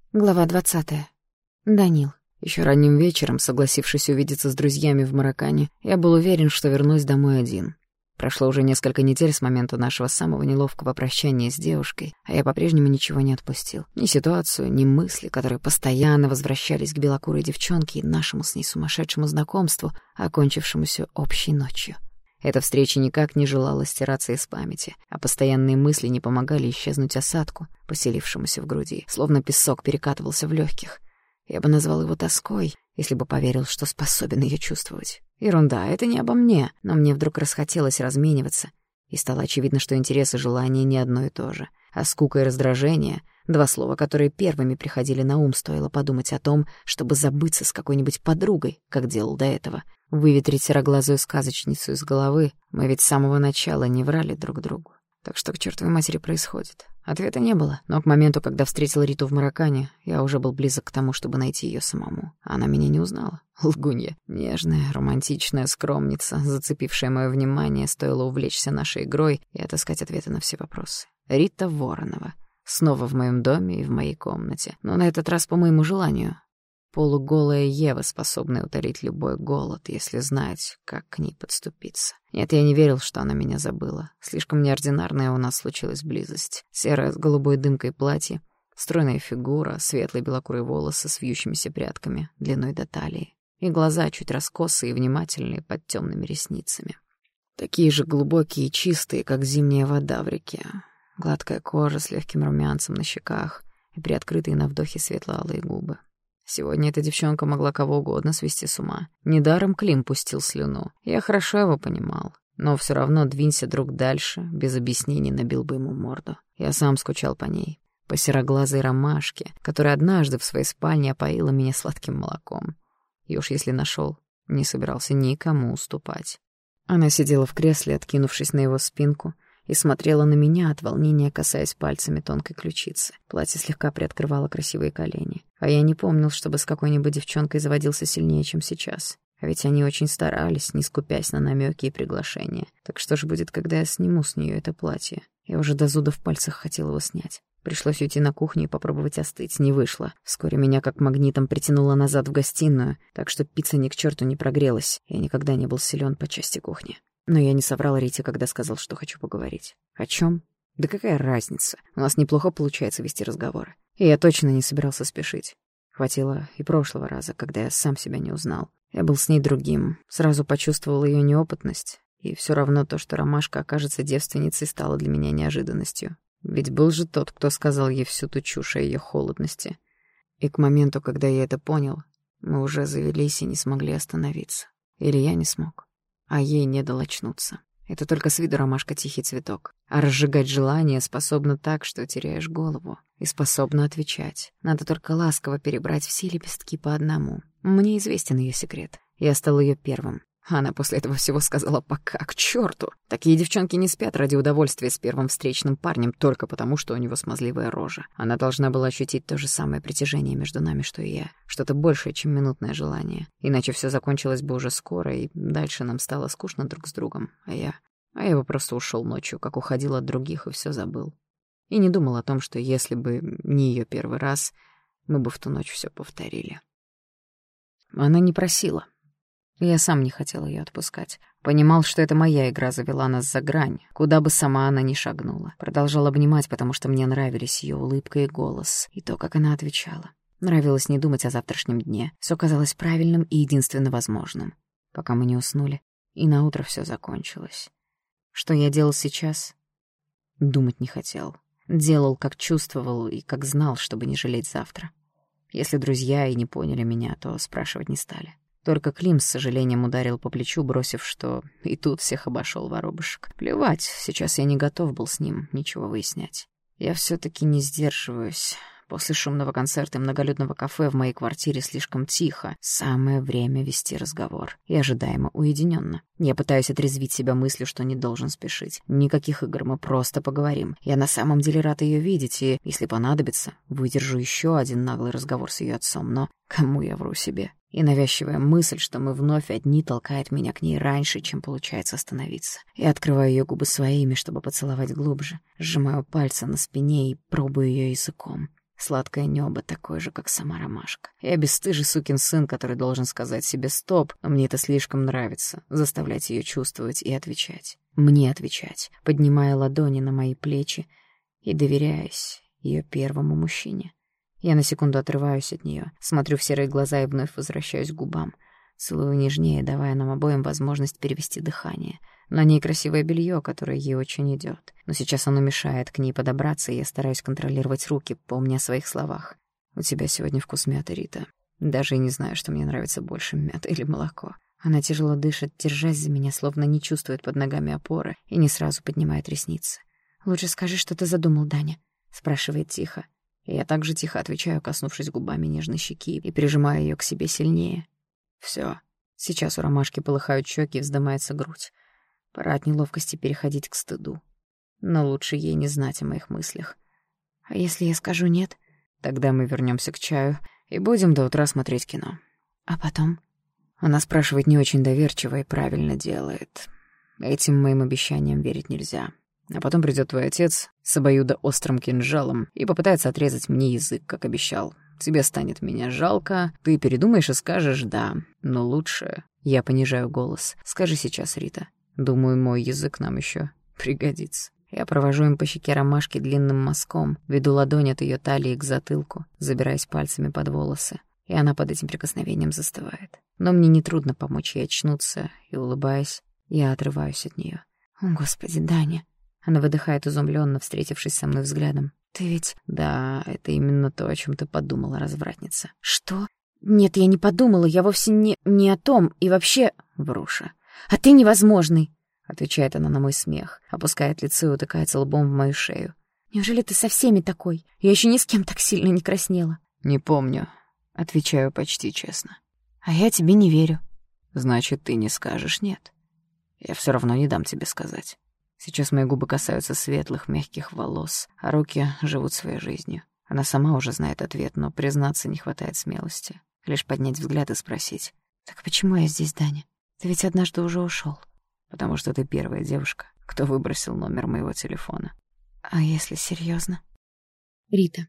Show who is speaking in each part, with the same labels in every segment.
Speaker 1: Глава 20. Данил. Еще ранним вечером, согласившись увидеться с друзьями в Мароккане, я был уверен, что вернусь домой один. Прошло уже несколько недель с момента нашего самого неловкого прощания с девушкой, а я по-прежнему ничего не отпустил. Ни ситуацию, ни мысли, которые постоянно возвращались к белокурой девчонке и нашему с ней сумасшедшему знакомству, окончившемуся общей ночью. Эта встреча никак не желала стираться из памяти, а постоянные мысли не помогали исчезнуть осадку, поселившемуся в груди, словно песок перекатывался в легких. Я бы назвал его тоской, если бы поверил, что способен ее чувствовать. Ерунда, это не обо мне, но мне вдруг расхотелось размениваться, и стало очевидно, что интерес и желание не одно и то же. А скука и раздражение — два слова, которые первыми приходили на ум, стоило подумать о том, чтобы забыться с какой-нибудь подругой, как делал до этого. Выветрить сероглазую сказочницу из головы. Мы ведь с самого начала не врали друг другу. Так что к чертовой матери происходит? Ответа не было, но к моменту, когда встретил Риту в Мароккане, я уже был близок к тому, чтобы найти ее самому. Она меня не узнала. Лгунья. Нежная, романтичная скромница, зацепившая мое внимание, стоило увлечься нашей игрой и отыскать ответы на все вопросы. Рита Воронова. Снова в моем доме и в моей комнате. Но на этот раз по моему желанию. Полуголая Ева, способная утолить любой голод, если знать, как к ней подступиться. Нет, я не верил, что она меня забыла. Слишком неординарная у нас случилась близость. Серое с голубой дымкой платье, стройная фигура, светлые белокурые волосы с вьющимися прядками, длиной до талии. И глаза чуть раскосые и внимательные под темными ресницами. Такие же глубокие и чистые, как зимняя вода в реке. Гладкая кожа с легким румянцем на щеках и приоткрытые на вдохе светло-алые губы. Сегодня эта девчонка могла кого угодно свести с ума. Недаром Клим пустил слюну. Я хорошо его понимал. Но все равно двинься друг дальше, без объяснений набил бы ему морду. Я сам скучал по ней. По сероглазой ромашке, которая однажды в своей спальне опоила меня сладким молоком. И уж если нашел, не собирался никому уступать. Она сидела в кресле, откинувшись на его спинку, и смотрела на меня от волнения, касаясь пальцами тонкой ключицы. Платье слегка приоткрывало красивые колени. А я не помнил, чтобы с какой-нибудь девчонкой заводился сильнее, чем сейчас. А ведь они очень старались, не скупясь на намеки и приглашения. Так что же будет, когда я сниму с нее это платье? Я уже до зуда в пальцах хотел его снять. Пришлось уйти на кухню и попробовать остыть. Не вышло. Вскоре меня как магнитом притянуло назад в гостиную, так что пицца ни к черту не прогрелась. Я никогда не был силен по части кухни. Но я не соврал Рите, когда сказал, что хочу поговорить. О чем? Да какая разница? У нас неплохо получается вести разговоры. И я точно не собирался спешить. Хватило и прошлого раза, когда я сам себя не узнал. Я был с ней другим. Сразу почувствовал ее неопытность. И все равно то, что Ромашка окажется девственницей, стало для меня неожиданностью. Ведь был же тот, кто сказал ей всю ту чушь о ее холодности. И к моменту, когда я это понял, мы уже завелись и не смогли остановиться. Или я не смог. А ей не дал очнуться. Это только с виду ромашка тихий цветок. А разжигать желание способна так, что теряешь голову. И способна отвечать. Надо только ласково перебрать все лепестки по одному. Мне известен ее секрет. Я стал ее первым. Она после этого всего сказала «пока, к черту». Такие девчонки не спят ради удовольствия с первым встречным парнем только потому, что у него смазливая рожа. Она должна была ощутить то же самое притяжение между нами, что и я. Что-то большее, чем минутное желание. Иначе все закончилось бы уже скоро, и дальше нам стало скучно друг с другом. А я бы просто ушел ночью, как уходил от других, и все забыл. И не думал о том, что если бы не ее первый раз, мы бы в ту ночь все повторили. Она не просила. Я сам не хотел ее отпускать. Понимал, что это моя игра завела нас за грань, куда бы сама она ни шагнула. Продолжал обнимать, потому что мне нравились ее улыбка и голос, и то, как она отвечала. Нравилось не думать о завтрашнем дне. Все казалось правильным и единственно возможным. Пока мы не уснули, и наутро все закончилось. Что я делал сейчас? Думать не хотел. Делал, как чувствовал и как знал, чтобы не жалеть завтра. Если друзья и не поняли меня, то спрашивать не стали. Только Клим с сожалением ударил по плечу, бросив, что и тут всех обошел воробушек. Плевать, сейчас я не готов был с ним ничего выяснять. Я все-таки не сдерживаюсь. После шумного концерта и многолюдного кафе в моей квартире слишком тихо. Самое время вести разговор. И ожидаемо уединенно. Я пытаюсь отрезвить себя мыслью, что не должен спешить. Никаких игр, мы просто поговорим. Я на самом деле рад ее видеть, и, если понадобится, выдержу еще один наглый разговор с ее отцом. Но кому я вру себе? И навязчивая мысль, что мы вновь одни, толкает меня к ней раньше, чем получается остановиться. Я открываю ее губы своими, чтобы поцеловать глубже. Сжимаю пальцы на спине и пробую ее языком. Сладкое небо, такое же, как сама ромашка. Я бесстыжий сукин сын, который должен сказать себе «стоп», но мне это слишком нравится, заставлять ее чувствовать и отвечать. Мне отвечать, поднимая ладони на мои плечи и доверяясь ее первому мужчине. Я на секунду отрываюсь от нее, смотрю в серые глаза и вновь возвращаюсь к губам. Целую нежнее, давая нам обоим возможность перевести дыхание. На ней красивое белье, которое ей очень идет. Но сейчас оно мешает к ней подобраться, и я стараюсь контролировать руки, помня о своих словах. «У тебя сегодня вкус мяты, Рита. Даже и не знаю, что мне нравится больше, мята или молоко». Она тяжело дышит, держась за меня, словно не чувствует под ногами опоры, и не сразу поднимает ресницы. «Лучше скажи, что ты задумал, Даня?» — спрашивает тихо. И я также тихо отвечаю, коснувшись губами нежной щеки, и прижимаю ее к себе сильнее. Все. Сейчас у ромашки полыхают щеки и вздымается грудь. Пора от неловкости переходить к стыду. Но лучше ей не знать о моих мыслях. А если я скажу «нет»? Тогда мы вернемся к чаю и будем до утра смотреть кино. А потом? Она спрашивает не очень доверчиво и правильно делает. Этим моим обещаниям верить нельзя. А потом придет твой отец с обоюдоострым кинжалом и попытается отрезать мне язык, как обещал. Тебе станет меня жалко, ты передумаешь и скажешь «да». Но лучше, я понижаю голос, скажи сейчас, Рита. Думаю, мой язык нам еще пригодится. Я провожу им по щеке ромашки длинным мазком, веду ладонь от ее талии к затылку, забираясь пальцами под волосы. И она под этим прикосновением застывает. Но мне нетрудно помочь ей очнуться, и, улыбаясь, я отрываюсь от нее. «О, Господи, Даня!» Она выдыхает изумленно, встретившись со мной взглядом. «Ты ведь...» «Да, это именно то, о чем ты подумала, развратница». «Что? Нет, я не подумала, я вовсе не о том, и вообще...» «Вруша». «А ты невозможный!» — отвечает она на мой смех, опускает лицо и утыкается лбом в мою шею. «Неужели ты со всеми такой? Я еще ни с кем так сильно не краснела». «Не помню», — отвечаю почти честно. «А я тебе не верю». «Значит, ты не скажешь «нет». Я все равно не дам тебе сказать. Сейчас мои губы касаются светлых, мягких волос, а руки живут своей жизнью. Она сама уже знает ответ, но признаться не хватает смелости. Лишь поднять взгляд и спросить. «Так почему я здесь, Даня? Ты ведь однажды уже ушел. «Потому что ты первая девушка, кто выбросил номер моего телефона». «А если серьезно? Рита.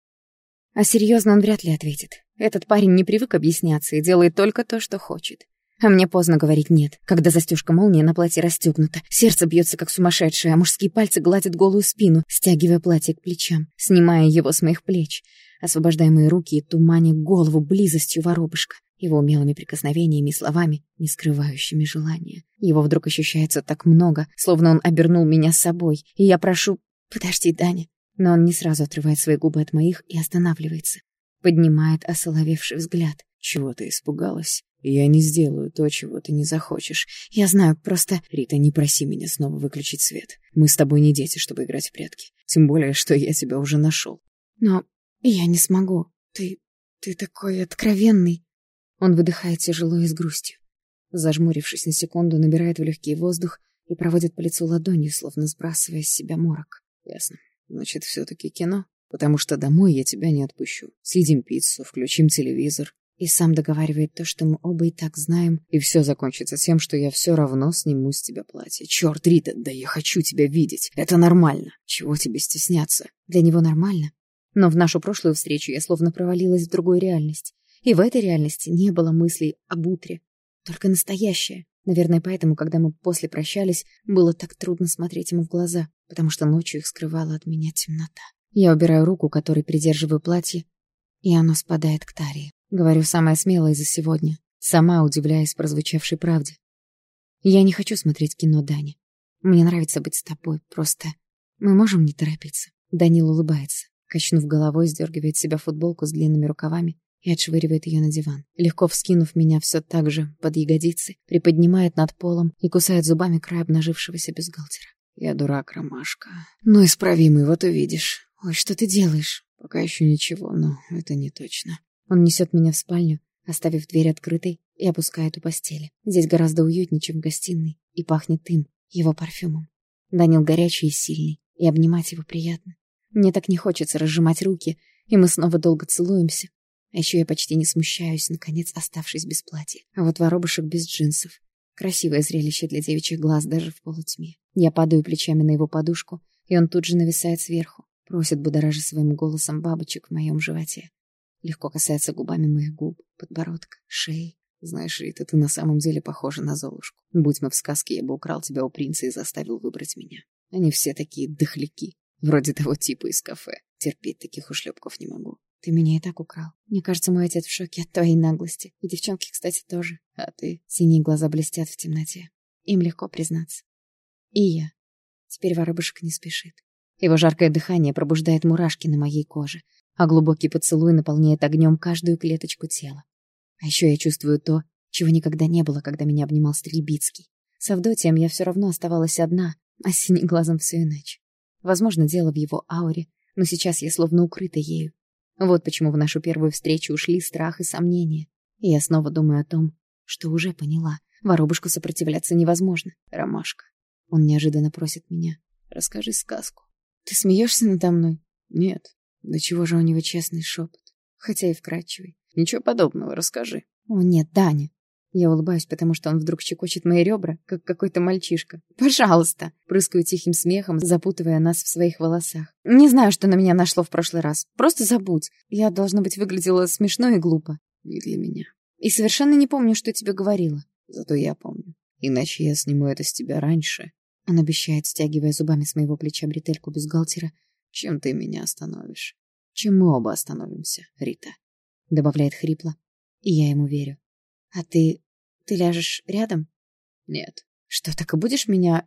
Speaker 1: А серьезно он вряд ли ответит. Этот парень не привык объясняться и делает только то, что хочет. А мне поздно говорить «нет», когда застежка молнии на платье расстегнута, сердце бьется как сумасшедшее, а мужские пальцы гладят голую спину, стягивая платье к плечам, снимая его с моих плеч, освобождая мои руки и туманя голову близостью воробушка, его умелыми прикосновениями и словами, не скрывающими желания. Его вдруг ощущается так много, словно он обернул меня собой, и я прошу «подожди, Даня». Но он не сразу отрывает свои губы от моих и останавливается, поднимает осоловевший взгляд. «Чего ты испугалась? Я не сделаю то, чего ты не захочешь. Я знаю, просто... Рита, не проси меня снова выключить свет. Мы с тобой не дети, чтобы играть в прятки. Тем более, что я тебя уже нашел». «Но я не смогу. Ты такой откровенный». Он выдыхает тяжело и с грустью. Зажмурившись на секунду, набирает в легкий воздух и проводит по лицу ладонью, словно сбрасывая с себя морок. «Ясно. Значит, все-таки кино? Потому что домой я тебя не отпущу. Съедим пиццу, включим телевизор». И сам договаривает то, что мы оба и так знаем. И все закончится тем, что я все равно сниму с тебя платье. Черт, Рита, да я хочу тебя видеть. Это нормально. Чего тебе стесняться? Для него нормально. Но в нашу прошлую встречу я словно провалилась в другую реальность. И в этой реальности не было мыслей об утре. Только настоящее. Наверное, поэтому, когда мы после прощались, было так трудно смотреть ему в глаза, потому что ночью их скрывала от меня темнота. Я убираю руку, которой придерживаю платье, и оно спадает к талии. Говорю самое смелое за сегодня, сама удивляясь прозвучавшей правде. Я не хочу смотреть кино, Даня. Мне нравится быть с тобой, просто мы можем не торопиться. Данил улыбается, качнув головой, сдергивает с себя футболку с длинными рукавами и отшвыривает ее на диван. Легко вскинув меня все так же под ягодицы, приподнимает над полом и кусает зубами край обнажившегося бюстгальтера. Я дурак, Ромашка. Ну, исправимый, вот увидишь. Ой, что ты делаешь? Пока еще ничего, но это не точно. Он несет меня в спальню, оставив дверь открытой, и опускает у постели. Здесь гораздо уютнее, чем в гостиной, и пахнет им, его парфюмом. Данил горячий и сильный, и обнимать его приятно. Мне так не хочется разжимать руки, и мы снова долго целуемся. А еще я почти не смущаюсь, наконец оставшись без платья. А вот воробушек без джинсов. Красивое зрелище для девичьих глаз даже в полутьме. Я падаю плечами на его подушку, и он тут же нависает сверху. Просит, будоража своим голосом бабочек в моем животе. Легко касается губами моих губ, подбородка, шеи. Знаешь, Рита, ты на самом деле похожа на Золушку. Будь мы в сказке, я бы украл тебя у принца и заставил выбрать меня. Они все такие дохляки, вроде того типа из кафе. Терпеть таких ушлепков не могу. Ты меня и так украл. Мне кажется, мой отец в шоке от твоей наглости. И девчонки, кстати, тоже. А ты? Синие глаза блестят в темноте. Им легко признаться. И я. Теперь воробушек не спешит. Его жаркое дыхание пробуждает мурашки на моей коже, а глубокий поцелуй наполняет огнем каждую клеточку тела. А еще я чувствую то, чего никогда не было, когда меня обнимал Стрельбицкий. С Авдотьем я все равно оставалась одна, а с Синеглазом все иначе. Возможно, дело в его ауре, но сейчас я словно укрыта ею. Вот почему в нашу первую встречу ушли страх и сомнения. И я снова думаю о том, что уже поняла. Воробушку сопротивляться невозможно. Ромашка. Он неожиданно просит меня. Расскажи сказку. Ты смеешься надо мной? Нет. Да чего же у него честный шепот? Хотя и вкрадчивый. Ничего подобного, расскажи. О, нет, Даня. Я улыбаюсь, потому что он вдруг щекочет мои ребра, как какой-то мальчишка. «Пожалуйста!» Прыскаю тихим смехом, запутывая нас в своих волосах. «Не знаю, что на меня нашло в прошлый раз. Просто забудь. Я, должно быть, выглядела смешно и глупо. Не для меня. И совершенно не помню, что тебе говорила. Зато я помню. Иначе я сниму это с тебя раньше». Он обещает, стягивая зубами с моего плеча бретельку бюстгальтера. «Чем ты меня остановишь? Чем мы оба остановимся, Рита?» Добавляет хрипло. И я ему верю. «А ты ляжешь рядом?» «Нет». «Что, так и будешь меня...»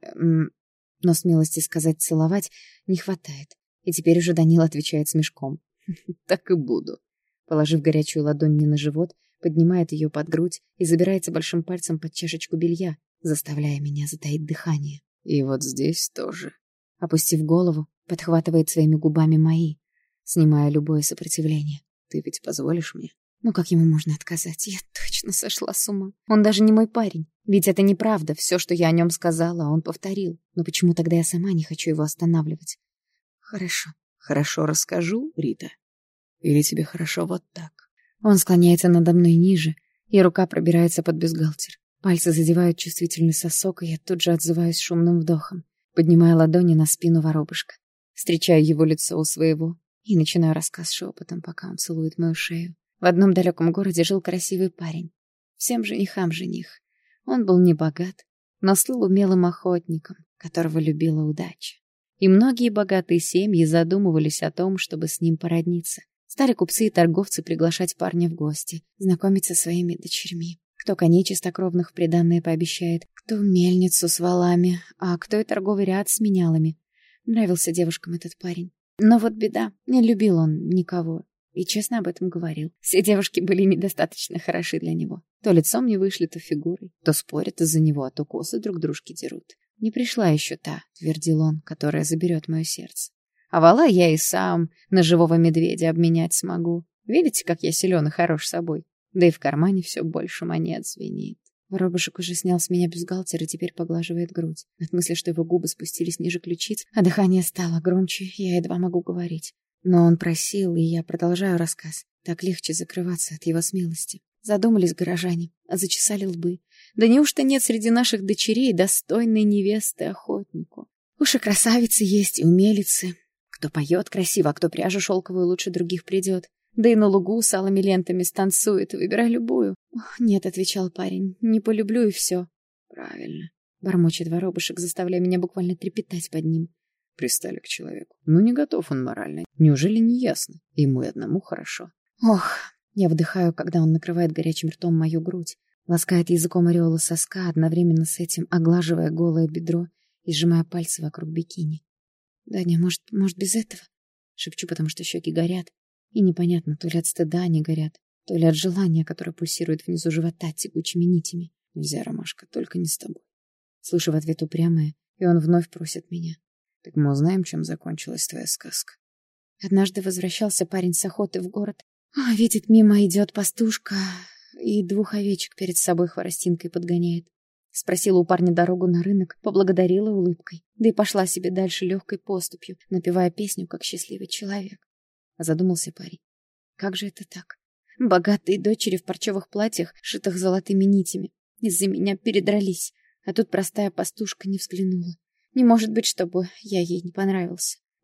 Speaker 1: Но смелости сказать «целовать» не хватает. И теперь уже Данил отвечает смешком. «Так и буду». Положив горячую ладонь мне на живот, поднимает ее под грудь и забирается большим пальцем под чашечку белья, заставляя меня затаить дыхание. «И вот здесь тоже». Опустив голову, подхватывает своими губами мои, снимая любое сопротивление. «Ты ведь позволишь мне?» Ну как ему можно отказать? Я точно сошла с ума. Он даже не мой парень. Ведь это неправда. Все, что я о нем сказала, он повторил. Но почему тогда я сама не хочу его останавливать? Хорошо. Хорошо расскажу, Рита? Или тебе хорошо вот так? Он склоняется надо мной ниже, и рука пробирается под бюстгальтер. Пальцы задевают чувствительный сосок, и я тут же отзываюсь шумным вдохом, поднимая ладони на спину воробушка. Встречаю его лицо у своего и начинаю рассказ шепотом, пока он целует мою шею. В одном далеком городе жил красивый парень. Всем женихам жених. Он был не богат, но слыл умелым охотником, которого любила удача. И многие богатые семьи задумывались о том, чтобы с ним породниться. Стали купцы и торговцы приглашать парня в гости, знакомить со своими дочерьми. Кто коней чистокровных в приданое пообещает, кто мельницу с валами, а кто и торговый ряд с менялами. Нравился девушкам этот парень. Но вот беда, не любил он никого. И честно об этом говорил. Все девушки были недостаточно хороши для него. То лицом не вышли, то фигурой. То спорят из-за него, а то косы друг дружке дерут. «Не пришла еще та», — твердил он, — «которая заберет мое сердце. А вала я и сам на живого медведя обменять смогу. Видите, как я силен и хорош собой? Да и в кармане все больше монет звенит». Воробушек уже снял с меня бюстгальтер и теперь поглаживает грудь. От мысли, что его губы спустились ниже ключиц, а дыхание стало громче, я едва могу говорить. Но он просил, и я продолжаю рассказ. Так легче закрываться от его смелости. Задумались горожане, зачесали лбы. Да неужто нет среди наших дочерей достойной невесты охотнику? Уж и красавицы есть, и умелицы. Кто поет красиво, а кто пряжу шелковую лучше других придет. Да и на лугу с алыми лентами станцует, выбирай любую. «Нет», — отвечал парень, — «не полюблю и все». «Правильно», — бормочет воробушек, заставляя меня буквально трепетать под ним. Пристали к человеку. Ну, не готов он морально. Неужели не ясно? Ему и одному хорошо. Ох, я вдыхаю, когда он накрывает горячим ртом мою грудь, ласкает языком ореола соска, одновременно с этим оглаживая голое бедро и сжимая пальцы вокруг бикини. «Даня, может, без этого?» Шепчу, потому что щеки горят, и непонятно, то ли от стыда они горят, то ли от желания, которое пульсирует внизу живота тягучими нитями. «Нельзя, Ромашка, только не с тобой». Слышу в ответ упрямое, и он вновь просит меня. «Так мы узнаем, чем закончилась твоя сказка». Однажды возвращался парень с охоты в город. Видит, мимо идет пастушка и 2 овечек перед собой хворостинкой подгоняет. Спросила у парня дорогу на рынок, поблагодарила улыбкой, да и пошла себе дальше легкой поступью, напевая песню, как счастливый человек. А задумался парень. Как же это так? Богатые дочери в парчевых платьях, шитых золотыми нитями, из-за меня передрались, а тут простая пастушка не взглянула. Не может быть, чтобы я ей не понравился.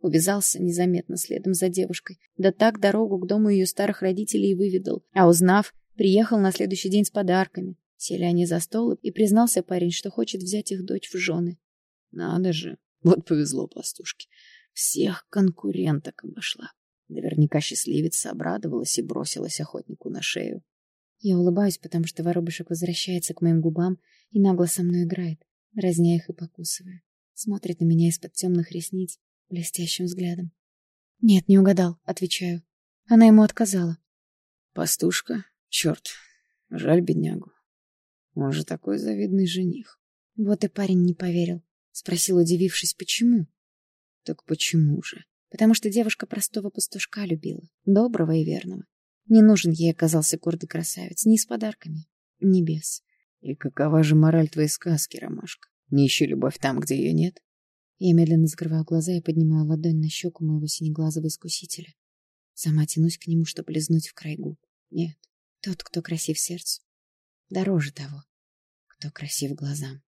Speaker 2: Увязался незаметно следом за девушкой. Да так дорогу к дому ее старых родителей и выведал. А узнав, приехал на следующий день с подарками. Сели они за стол, и признался парень, что хочет взять их дочь в жены. Надо же, вот повезло пастушке. Всех конкуренток обошла. Наверняка счастливица обрадовалась и бросилась охотнику на шею. Я улыбаюсь, потому что воробушек возвращается к моим губам и нагло со мной играет, дразня их и покусывая. Смотрит на меня из-под темных ресниц блестящим взглядом. «Нет, не угадал», — отвечаю. Она ему отказала. «Пастушка? Черт, жаль беднягу. Он же такой завидный жених». Вот и парень не поверил. Спросил, удивившись, почему. Так почему же? Потому что девушка простого пастушка любила, доброго и верного. Не нужен ей оказался гордый красавец, ни с подарками, ни без. И какова же мораль твоей сказки, Ромашка? Не ищи любовь там, где ее нет? Я медленно закрываю глаза и поднимаю ладонь на щеку моего синеглазого искусителя. Сама тянусь к нему, чтобы лизнуть в край губ. Нет, тот, кто красив сердцу, дороже того, кто красив глазам.